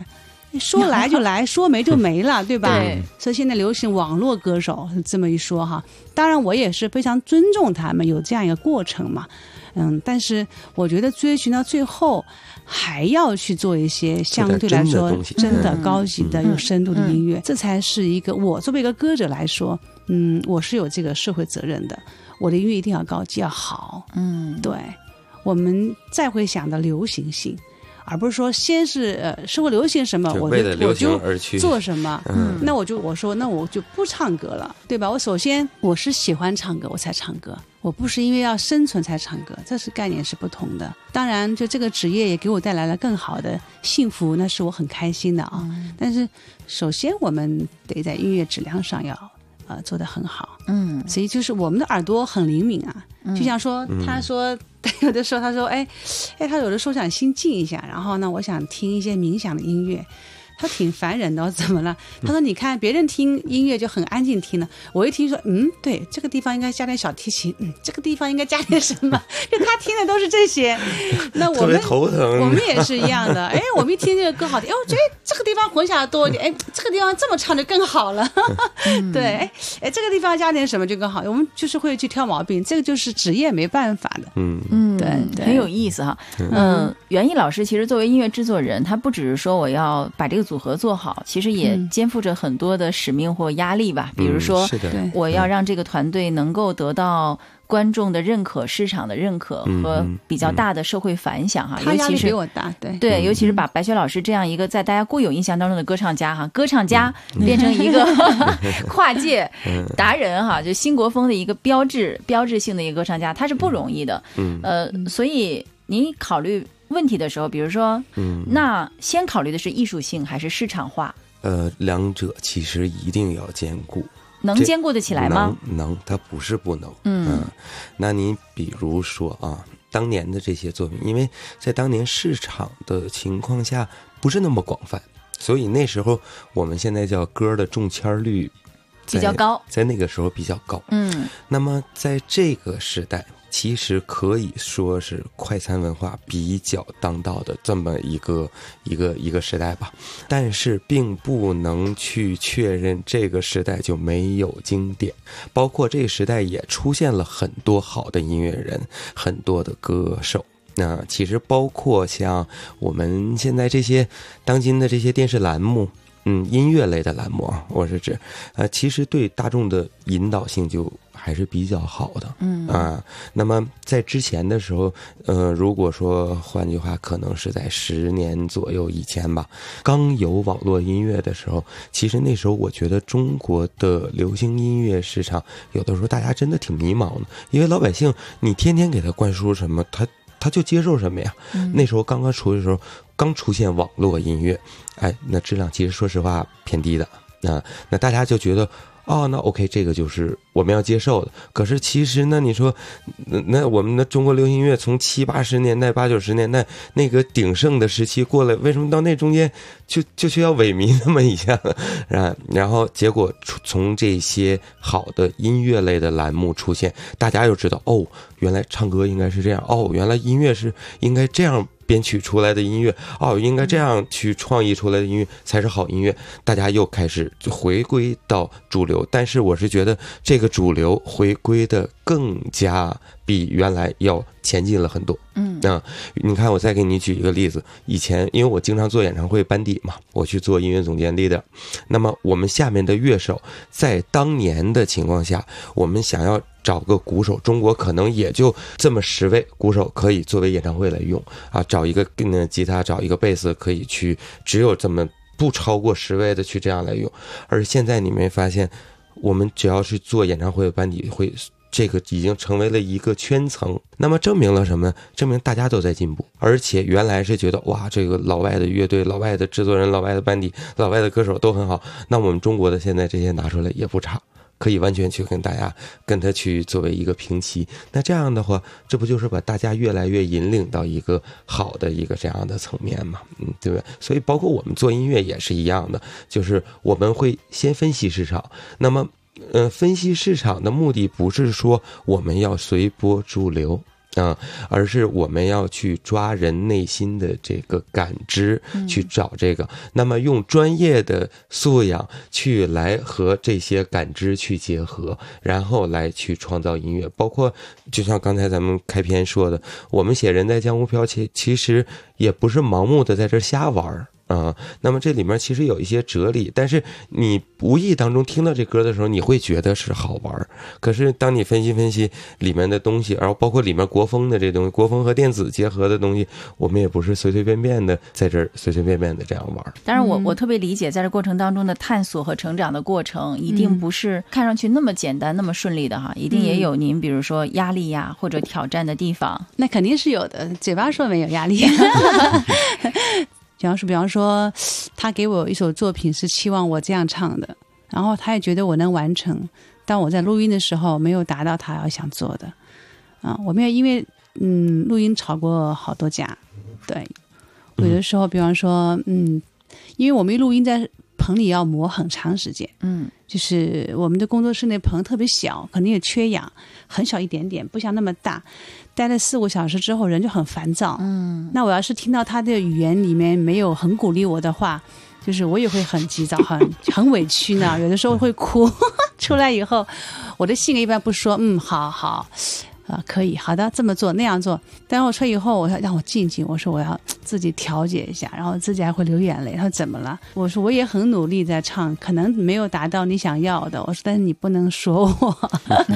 说来就来，说没就没了，对吧？ 对。 所以现在流行网络歌手这么一说哈，当然我也是非常尊重他们有这样一个过程嘛，但是我觉得追寻到最后，还要去做一些相对来说真的高级的、有深度的音乐，这才是一个我作为一个歌者来说，我是有这个社会责任的，我的音乐一定要高级要好，对，我们再会想到流行性。而不是说先是社会流行什么，我就做什么，那我说那我就不唱歌了，对吧？我首先我是喜欢唱歌我才唱歌，我不是因为要生存才唱歌，这是概念是不同的。当然就这个职业也给我带来了更好的幸福，那是我很开心的啊。但是首先我们得在音乐质量上要做得很好，所以就是我们的耳朵很灵敏啊，就像说他说有的时候他说他有的时候想心静一下，然后呢我想听一些冥想的音乐，他挺烦人的，怎么了？他说你看别人听音乐就很安静听了，我一听说对，这个地方应该加点小提琴，这个地方应该加点什么，就他听的都是这些。那我们头疼， 我们也是一样的。我们一听这个歌好听，我觉得这个地方混响多一点，这个地方这么唱就更好了。对，这个地方加点什么就更好，我们就是会去挑毛病，这个就是职业没办法的。对， 很有意思哈。袁毅老师其实作为音乐制作人，他不只是说我要把这个组合做好，其实也肩负着很多的使命或压力吧。比如说，我要让这个团队能够得到观众的认可、市场的认可和比较大的社会反响哈。 他压力比我大， 对，尤其是把白雪老师这样一个在大家固有印象当中的歌唱家哈，歌唱家变成一个跨界达人哈，就新国风的一个标志性的一个歌唱家，他是不容易的。所以你考虑问题的时候，比如说，那先考虑的是艺术性还是市场化？ 两者其实一定要兼顾。 能兼顾得起来吗？ 能，它不是不能。那你比如说啊，当年的这些作品，因为在当年市场的情况下不是那么广泛，所以那时候我们现在叫歌的中签率比较高， 在那个时候比较高。那么在这个时代，其实可以说是快餐文化比较当道的这么一个时代吧，但是并不能去确认这个时代就没有经典，包括这个时代也出现了很多好的音乐人，很多的歌手。那其实包括像我们现在这些当今的这些电视栏目，音乐类的栏目啊，我是指其实对大众的引导性就还是比较好的。那么在之前的时候，如果说换句话，可能是在10年左右以前吧，刚有网络音乐的时候，其实那时候我觉得中国的流行音乐市场有的时候大家真的挺迷茫的，因为老百姓你天天给他灌输什么，他就接受什么呀。那时候刚刚出的时候，刚出现网络音乐，那质量其实说实话偏低的。那大家就觉得那 OK， 这个就是我们要接受的。可是其实呢，你说那我们的中国流行音乐从70、80年代、80、90年代那个鼎盛的时期过来，为什么到那中间就需要萎靡那么一下呢？然后结果从这些好的音乐类的栏目出现，大家又知道原来唱歌应该是这样，原来音乐是应该这样编曲出来的音乐，应该这样去创意出来的音乐才是好音乐，大家又开始回归到主流。但是我是觉得这个主流回归的更加比原来要前进了很多。你看我再给你举一个例子，以前因为我经常做演唱会班底嘛，我去做音乐总监 leader， 那么我们下面的乐手在当年的情况下，我们想要找个鼓手，中国可能也就这么10位鼓手可以作为演唱会来用找一个吉他，找一个贝斯，可以去只有这么不超过10位的去这样来用。而现在你没发现，我们只要是做演唱会的班底会，这个已经成为了一个圈层。那么证明了什么呢？证明大家都在进步，而且原来是觉得这个老外的乐队、老外的制作人、老外的班底、老外的歌手都很好，那我们中国的现在这些拿出来也不差，可以完全去跟他去作为一个平齐。那这样的话，这不就是把大家越来越引领到一个好的一个这样的层面嘛？对不对？所以包括我们做音乐也是一样的，就是我们会先分析市场。那么分析市场的目的不是说我们要随波逐流， 而是我们要去抓人内心的这个感知，去找这个，那么用专业的素养去来和这些感知去结合，然后来去创造音乐。包括就像刚才咱们开篇说的，我们写人在江湖飘，其实也不是盲目的在这瞎玩那么这里面其实有一些哲理，但是你无意当中听到这歌的时候，你会觉得是好玩。可是当你分析里面的东西，然后包括里面国风的这东西，国风和电子结合的东西，我们也不是随随便便的在这儿随随便便的这样玩。 当然我特别理解在这过程当中的探索和成长的过程，一定不是看上去那么简单那么顺利的哈，一定也有您比如说压力呀或者挑战的地方。 那肯定是有的，嘴巴说没有压力比方说他给我一首作品是期望我这样唱的，然后他也觉得我能完成，但我在录音的时候没有达到他要想做的我没有因为录音吵过好多架。对，有的时候比方说因为我们录音在棚里要磨很长时间，就是我们的工作室那棚特别小，可能也缺氧，很小一点点，不像那么大，待了4-5小时之后人就很烦躁。那我要是听到他的语言里面没有很鼓励我的话，就是我也会很急躁，很委屈呢，有的时候会哭出来以后我的性格一般不说好可以，好的，这么做那样做，但是我出来以后，我要让我静静，我说我要自己调节一下，然后自己还会流眼泪。他说怎么了？我说我也很努力在唱，可能没有达到你想要的。我说但是你不能说我，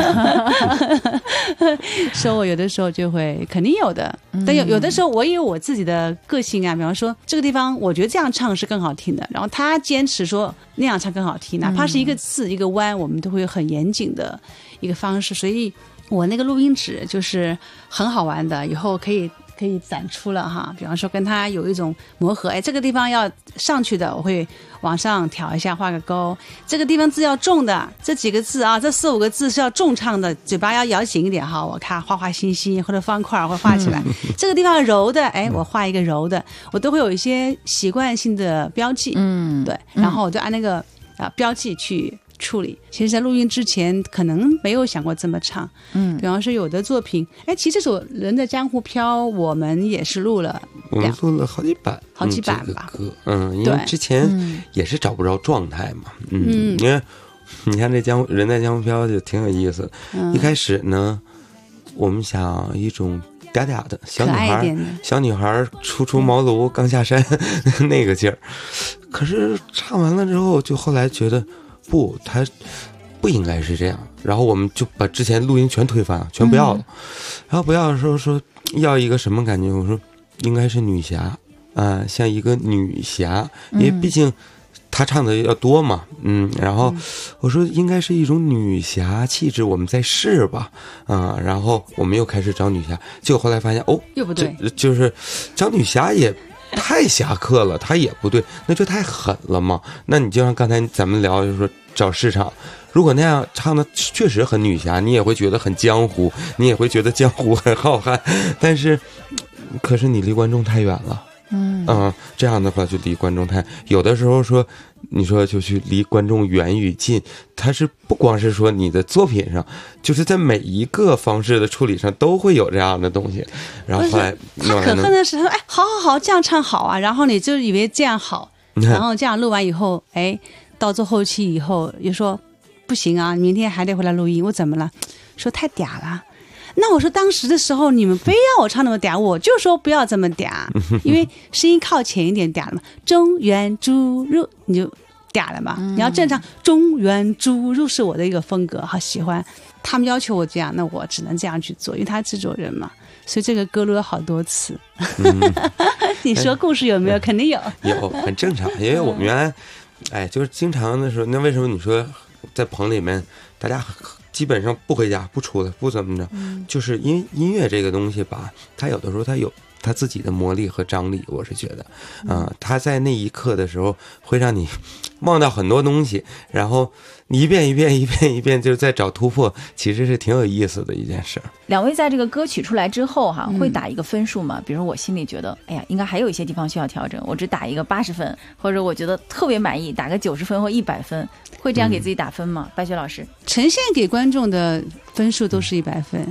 说我有的时候就会肯定有的，但有的时候我也有我自己的个性啊。比方说这个地方我觉得这样唱是更好听的，然后他坚持说那样唱更好听，哪怕是一个字一个弯，我们都会有很严谨的一个方式，所以。我那个录音纸就是很好玩的，以后可以展出了哈。比方说跟他有一种磨合，这个地方要上去的，我会往上调一下，画个勾。这个地方字要重的，这几个字啊，这4-5个字是要重唱的，嘴巴要咬紧一点哈。我看画星星或者方块会画起来。这个地方柔的，我画一个柔的，我都会有一些习惯性的标记。对，然后我就按那个标记去。处理，其实在录音之前可能没有想过这么唱。比方说有的作品，其实这首《人在江湖飘》我们也是录了， 我们录了好几版吧。 因为之前也是找不着状态嘛。因为你看这《人在江湖飘》就挺有意思。一开始呢，我们想一种嗲嗲的小女孩出茅庐刚下山那个劲儿，可是唱完了之后，就后来觉得。不，他不应该是这样，然后我们就把之前录音全推翻了，全不要了。然后不要的时候说要一个什么感觉，我说应该是女侠像一个女侠，因为毕竟她唱的要多嘛。然后我说应该是一种女侠气质，我们再试吧。然后我们又开始找女侠，结果后来发现又不对， 就是找女侠也太侠客了，他也不对，那就太狠了嘛。那你就像刚才咱们聊，就是说找市场，如果那样唱的确实很女侠，你也会觉得很江湖，你也会觉得江湖很浩瀚，但是可是你离观众太远了。这样的话就离观众太，有的时候说你说就去离观众远与近，它是不光是说你的作品上，就是在每一个方式的处理上都会有这样的东西。然后后来他可恨的是说好这样唱好啊，然后你就以为这样好，然后这样录完以后到做后期以后又说不行啊，明天还得回来录音。我怎么了？说太嗲了。那我说当时的时候你们非要我唱那么嗲，我就说不要这么嗲，因为声音靠前一点嗲了嘛，中原注入你就嗲了嘛。你要正常中原注入是我的一个风格，好喜欢。他们要求我这样，那我只能这样去做，因为他制作人嘛，所以这个歌录了好多次。你说故事有没有？肯定有， 很正常。因为我们原来就是经常的时候，那为什么你说在棚里面大家基本上不回家不出来不怎么着，就是因为音乐这个东西吧，它有的时候它有它自己的魔力和张力，我是觉得它在那一刻的时候会让你忘掉很多东西，然后你一遍一遍就是在找突破，其实是挺有意思的一件事。 两位在这个歌曲出来之后会打一个分数吗？比如我心里觉得应该还有一些地方需要调整，我只打一个80分，或者我觉得特别满意打个90分或100分，会这样给自己打分吗？白雪老师， 呈现给观众的分数都是100分，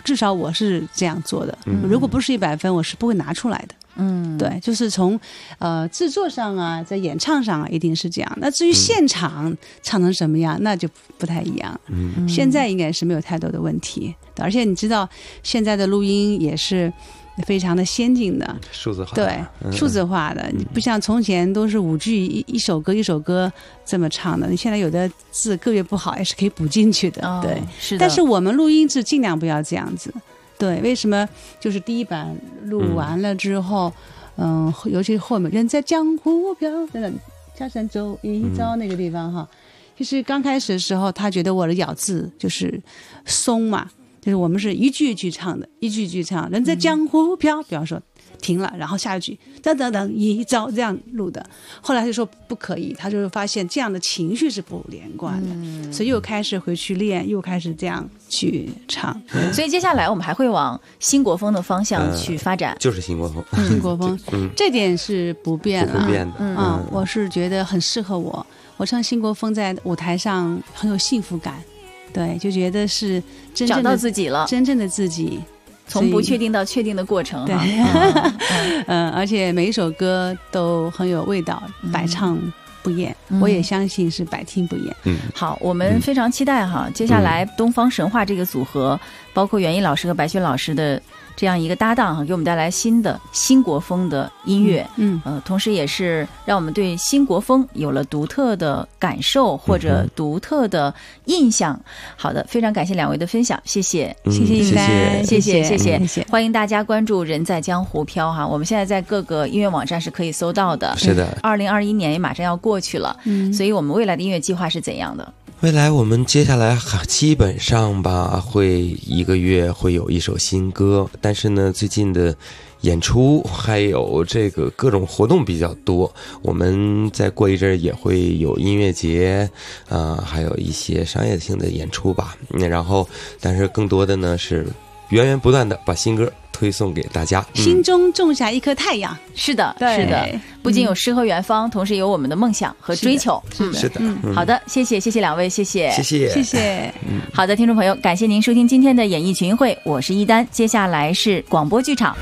至少我是这样做的。如果不是100分，我是不会拿出来的。对，就是从制作上啊，在演唱上啊，一定是这样。那至于现场唱成什么样，那就不太一样。现在应该是没有太多的问题，而且你知道现在的录音也是非常的先进的， 数字化， 对，数字化的，不像从前都是5句一首歌一首歌这么唱的。你现在有的字个别不好也是可以补进去的，对， 是的。 但是我们录音是尽量不要这样子。对，为什么？就是第一版录完了之后，尤其是后面人在江湖飘，等等，加上走一遭那个地方哈，其实刚开始的时候，他觉得我的咬字就是松嘛，就是我们是一句一句唱的，一句一句唱，人在江湖飘，比方说停了，然后下一句等等等一遭这样录的。后来他就说不可以，他就发现这样的情绪是不连贯的，所以又开始回去练，又开始这样去唱。 所以接下来我们还会往新国风的方向去发展， 就是新国风， 新国风，这点是不变了， 不变的。 我是觉得很适合我，我唱新国风在舞台上很有幸福感，对，就觉得是真正的找到自己了， 真正的自己。 从不确定到确定的过程， 对，而且每一首歌都很有味道，百唱不厌，我也相信是百听不厌。 好，我们非常期待哈，接下来东方神话这个组合，包括袁毅老师和白雪老师的这样一个搭档哈，给我们带来新的新国风的音乐，同时也是让我们对新国风有了独特的感受或者独特的印象。好的，非常感谢2位的分享，谢谢， 谢谢一帆， 谢谢，欢迎大家关注人在江湖飘哈，我们现在在各个音乐网站是可以搜到的。 是的 ，2021年也马上要过去了，所以我们未来的音乐计划是怎样的？ 未来我们接下来基本上吧，会1个月会有一首新歌，但是呢，最近的演出还有这个各种活动比较多，我们再过一阵也会有音乐节，还有一些商业性的演出吧。然后，但是更多的呢是源源不断的把新歌推送给大家， 心中种下一颗太阳。 是的，是的，不仅有诗和远方，同时也有我们的梦想和追求。 是的， 好的，谢谢2位，谢谢。好的，听众朋友，感谢您收听今天的演艺群会，我是一丹，接下来是广播剧场。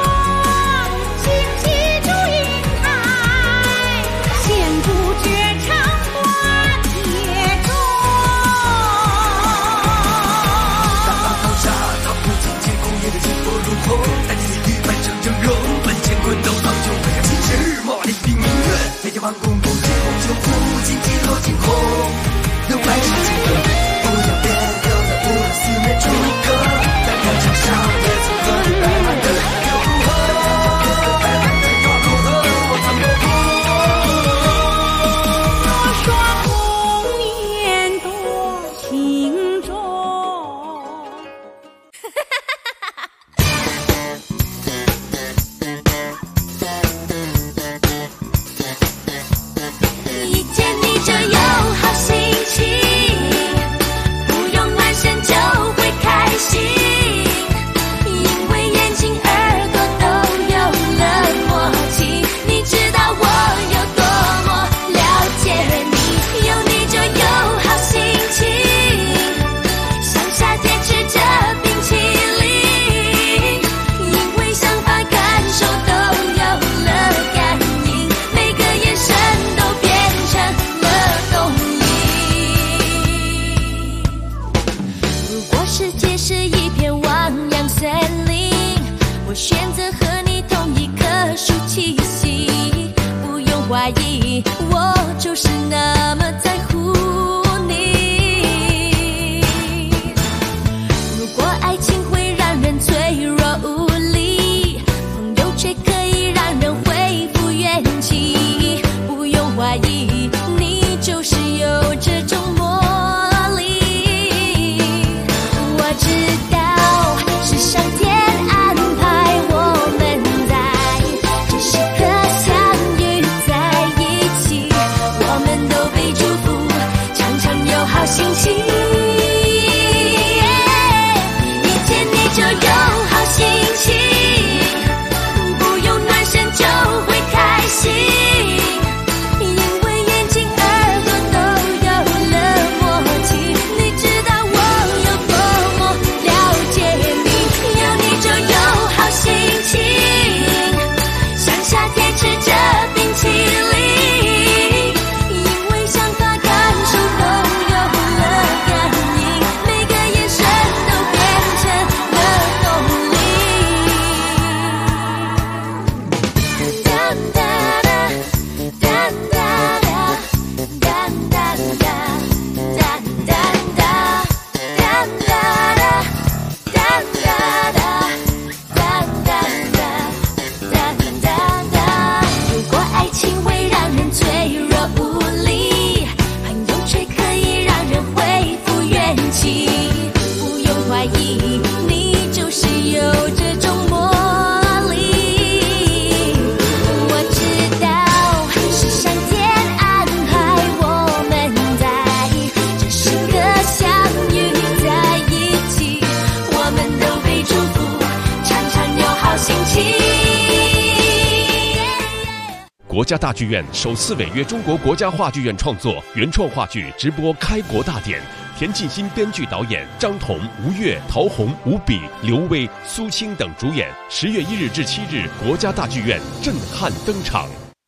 王公公，就不仅击落惊恐，有百世惊动，不要别留在无人四面出一个，在战场上也曾和你百万的又如何？百万的又如何？我曾有多双红颜多情重。 我就是那么在乎你。如果爱情会让人脆弱无力，朋友却可以让人恢复元气。不用怀疑，你就是有这种魔力。我知道是上天安排我们在这时刻相遇在一起，我们都被祝福，常常有好心情。一见你就有好心情，不用暖身就会开心，因为眼睛耳朵都有了默契。你知道我有多么了解你。 国家大剧院首次违约中国国家话剧院创作原创话剧直播开国大典，田沁鑫编剧导演，张彤、吴越、陶虹、吴比、刘薇、苏青等主演。10月1日至7日，国家大剧院震撼登场。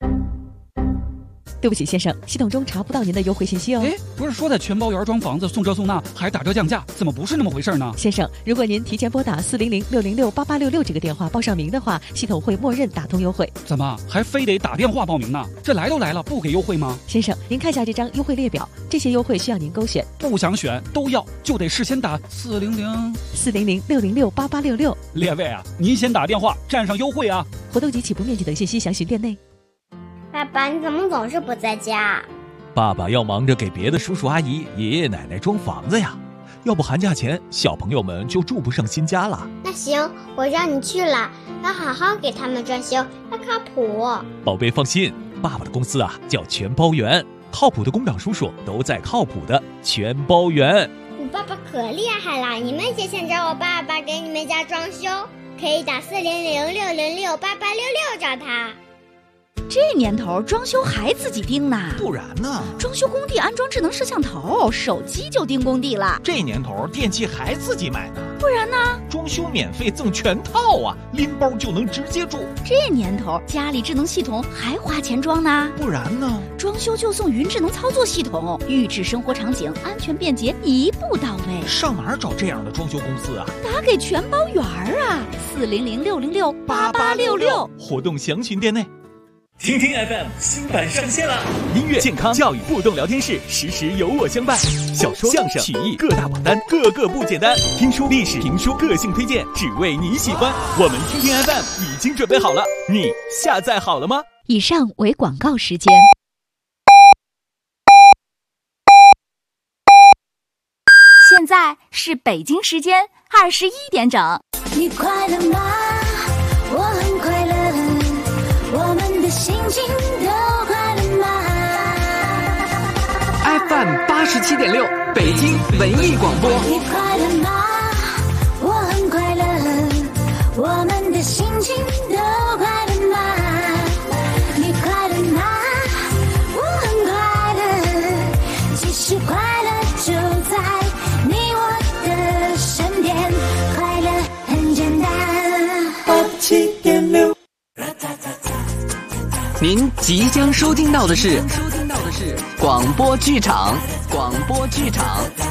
对不起，先生，系统中查不到您的优惠信息哦。 哎，不是说在全包园装房子送这送那，还打折降价，怎么不是那么回事呢？ 先生，如果您提前拨打400-606-8866这个电话报上名的话，系统会默认打通优惠。 怎么还非得打电话报名呢？这来都来了，不给优惠吗？ 先生，您看下这张优惠列表，这些优惠需要您勾选。 不想选都要，就得事先打 400-606-8866。 列位啊，您先打电话占上优惠啊！ 活动及起步面积等信息详询店内。 爸爸，你怎么总是不在家？ 爸爸要忙着给别的叔叔阿姨、爷爷奶奶装房子呀，要不寒假前小朋友们就住不上新家了。 那行，我让你去了，要好好给他们装修，要靠谱。 宝贝放心，爸爸的公司啊叫全包园，靠谱的工长叔叔都在靠谱的全包园。 你爸爸可厉害了，你们也想找我爸爸给你们家装修，可以打400-606-8866找他。 这年头装修还自己盯呢， 不然呢？ 装修工地安装智能摄像头，手机就盯工地了。 这年头电器还自己买呢， 不然呢？ 装修免费赠全套啊，拎包就能直接住。 这年头家里智能系统还花钱装呢， 不然呢？ 装修就送云智能操作系统，预制生活场景，安全便捷，一步到位。 上哪儿找这样的装修公司啊？ 打给全包园啊，400-606-8866。 活动详询店内。听听 FM 新版上线了，音乐、健康、教育互动聊天室，时时有我相伴。小说、相声、曲艺各大榜单，个个不简单。听书、历史、评书，个性推荐，只为你喜欢。我们听听 FM 已经准备好了，你下载好了吗？ 以上为广告时间。现在是北京时间21点整。 你快乐吗？我很快乐。我们的心情都快乐吗 ？FM 87.6，北京文艺广播。 你快乐吗？我很快乐。我们的心情都快乐吗？你快乐吗？我很快乐。其实快乐就在你我的身边，快乐很简单。 87.6。您即将收听到的是广播剧场。